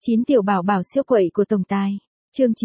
9 tiểu bảo bảo siêu quậy của tổng tài. Chương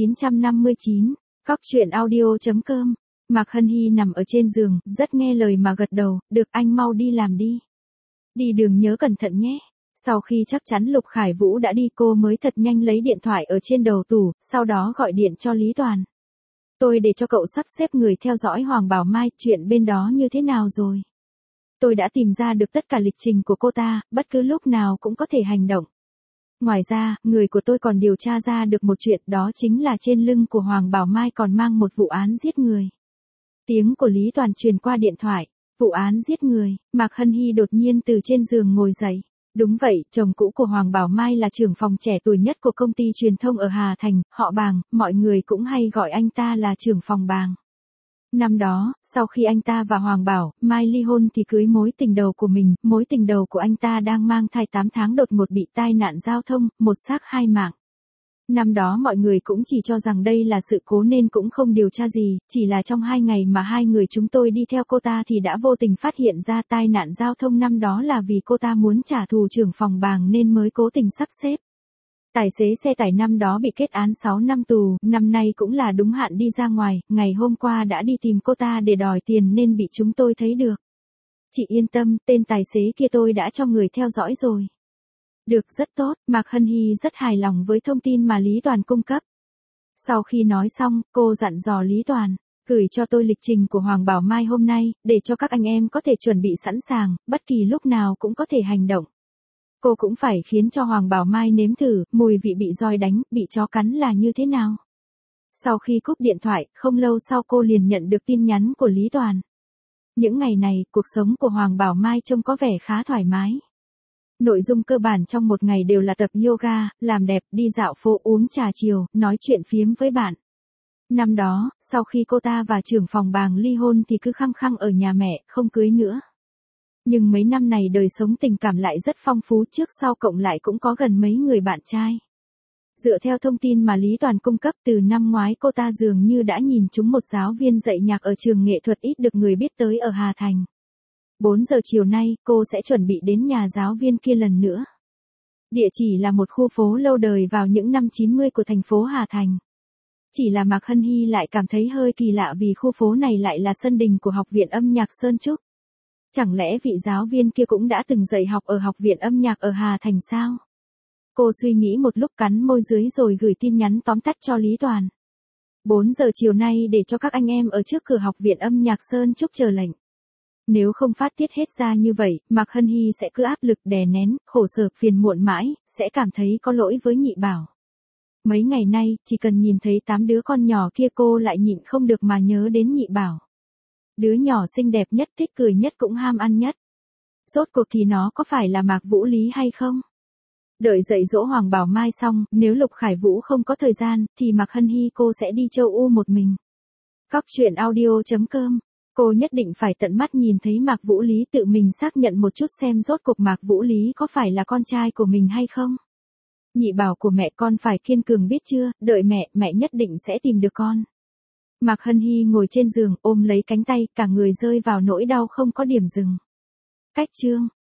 959. Cóc truyện audio.com. Mạc Hân Hy nằm ở trên giường, rất nghe lời mà gật đầu, được anh mau đi làm đi. Đi đường nhớ cẩn thận nhé. Sau khi chắc chắn Lục Khải Vũ đã đi, cô mới thật nhanh lấy điện thoại ở trên đầu tủ, sau đó gọi điện cho Lý Toàn. Tôi để cho cậu sắp xếp người theo dõi Hoàng Bảo Mai, chuyện bên đó như thế nào rồi? Tôi đã tìm ra được tất cả lịch trình của cô ta, bất cứ lúc nào cũng có thể hành động. Ngoài ra, người của tôi còn điều tra ra được một chuyện, đó chính là trên lưng của Hoàng Bảo Mai còn mang một vụ án giết người. Tiếng của Lý Toàn truyền qua điện thoại. Vụ án giết người. Mạc Hân Hy đột nhiên từ trên giường ngồi dậy. Đúng vậy, chồng cũ của Hoàng Bảo Mai là trưởng phòng trẻ tuổi nhất của công ty truyền thông ở Hà Thành, họ Bàng, mọi người cũng hay gọi anh ta là trưởng phòng Bàng. Năm đó, sau khi anh ta và Hoàng Bảo Mai ly hôn thì cưới mối tình đầu của mình, mối tình đầu của anh ta đang mang thai 8 tháng đột ngột bị tai nạn giao thông, một xác hai mạng. Năm đó mọi người cũng chỉ cho rằng đây là sự cố nên cũng không điều tra gì, chỉ là trong 2 ngày mà hai người chúng tôi đi theo cô ta thì đã vô tình phát hiện ra tai nạn giao thông năm đó là vì cô ta muốn trả thù trưởng phòng Bàng nên mới cố tình sắp xếp. Tài xế xe tải năm đó bị kết án 6 năm tù, năm nay cũng là đúng hạn đi ra ngoài, ngày hôm qua đã đi tìm cô ta để đòi tiền nên bị chúng tôi thấy được. Chị yên tâm, tên tài xế kia tôi đã cho người theo dõi rồi. Được, rất tốt, Mạc Hân Hy rất hài lòng với thông tin mà Lý Toàn cung cấp. Sau khi nói xong, cô dặn dò Lý Toàn, gửi cho tôi lịch trình của Hoàng Bảo Mai hôm nay, để cho các anh em có thể chuẩn bị sẵn sàng, bất kỳ lúc nào cũng có thể hành động. Cô cũng phải khiến cho Hoàng Bảo Mai nếm thử, mùi vị bị roi đánh, bị chó cắn là như thế nào. Sau khi cúp điện thoại, không lâu sau cô liền nhận được tin nhắn của Lý Toàn. Những ngày này, cuộc sống của Hoàng Bảo Mai trông có vẻ khá thoải mái. Nội dung cơ bản trong một ngày đều là tập yoga, làm đẹp, đi dạo phố, uống trà chiều, nói chuyện phiếm với bạn. Năm đó, sau khi cô ta và trưởng phòng Bàng ly hôn thì cứ khăng khăng ở nhà mẹ, không cưới nữa. Nhưng mấy năm này đời sống tình cảm lại rất phong phú, trước sau cộng lại cũng có gần mấy người bạn trai. Dựa theo thông tin mà Lý Toàn cung cấp, từ năm ngoái cô ta dường như đã nhìn trúng một giáo viên dạy nhạc ở trường nghệ thuật ít được người biết tới ở Hà Thành. 4 giờ chiều nay, cô sẽ chuẩn bị đến nhà giáo viên kia lần nữa. Địa chỉ là một khu phố lâu đời vào những năm 90 của thành phố Hà Thành. Chỉ là Mạc Hân Hy lại cảm thấy hơi kỳ lạ vì khu phố này lại là sân đình của Học viện âm nhạc Sơn Trúc. Chẳng lẽ vị giáo viên kia cũng đã từng dạy học ở Học viện âm nhạc ở Hà Thành sao? Cô suy nghĩ một lúc, cắn môi dưới rồi gửi tin nhắn tóm tắt cho Lý Toàn. 4 giờ chiều nay để cho các anh em ở trước cửa Học viện âm nhạc Sơn Trúc chờ lệnh. Nếu không phát tiết hết ra như vậy, Mạc Hân Hy sẽ cứ áp lực đè nén, khổ sở, phiền muộn mãi, sẽ cảm thấy có lỗi với Nhị Bảo. Mấy ngày nay, chỉ cần nhìn thấy 8 đứa con nhỏ kia cô lại nhịn không được mà nhớ đến Nhị Bảo. Đứa nhỏ xinh đẹp nhất, thích cười nhất cũng ham ăn nhất. Rốt cuộc thì nó có phải là Mạc Vũ Lý hay không? Đợi dạy dỗ Hoàng Bảo Mai xong, nếu Lục Khải Vũ không có thời gian, thì Mạc Hân Hy cô sẽ đi châu U một mình. Cóc truyện audio.com. Cô nhất định phải tận mắt nhìn thấy Mạc Vũ Lý tự mình xác nhận một chút xem rốt cuộc Mạc Vũ Lý có phải là con trai của mình hay không. Nhị Bảo của mẹ, con phải kiên cường biết chưa, đợi mẹ nhất định sẽ tìm được con. Mạc Hân Hy ngồi trên giường, ôm lấy cánh tay, cả người rơi vào nỗi đau không có điểm dừng. Cách chương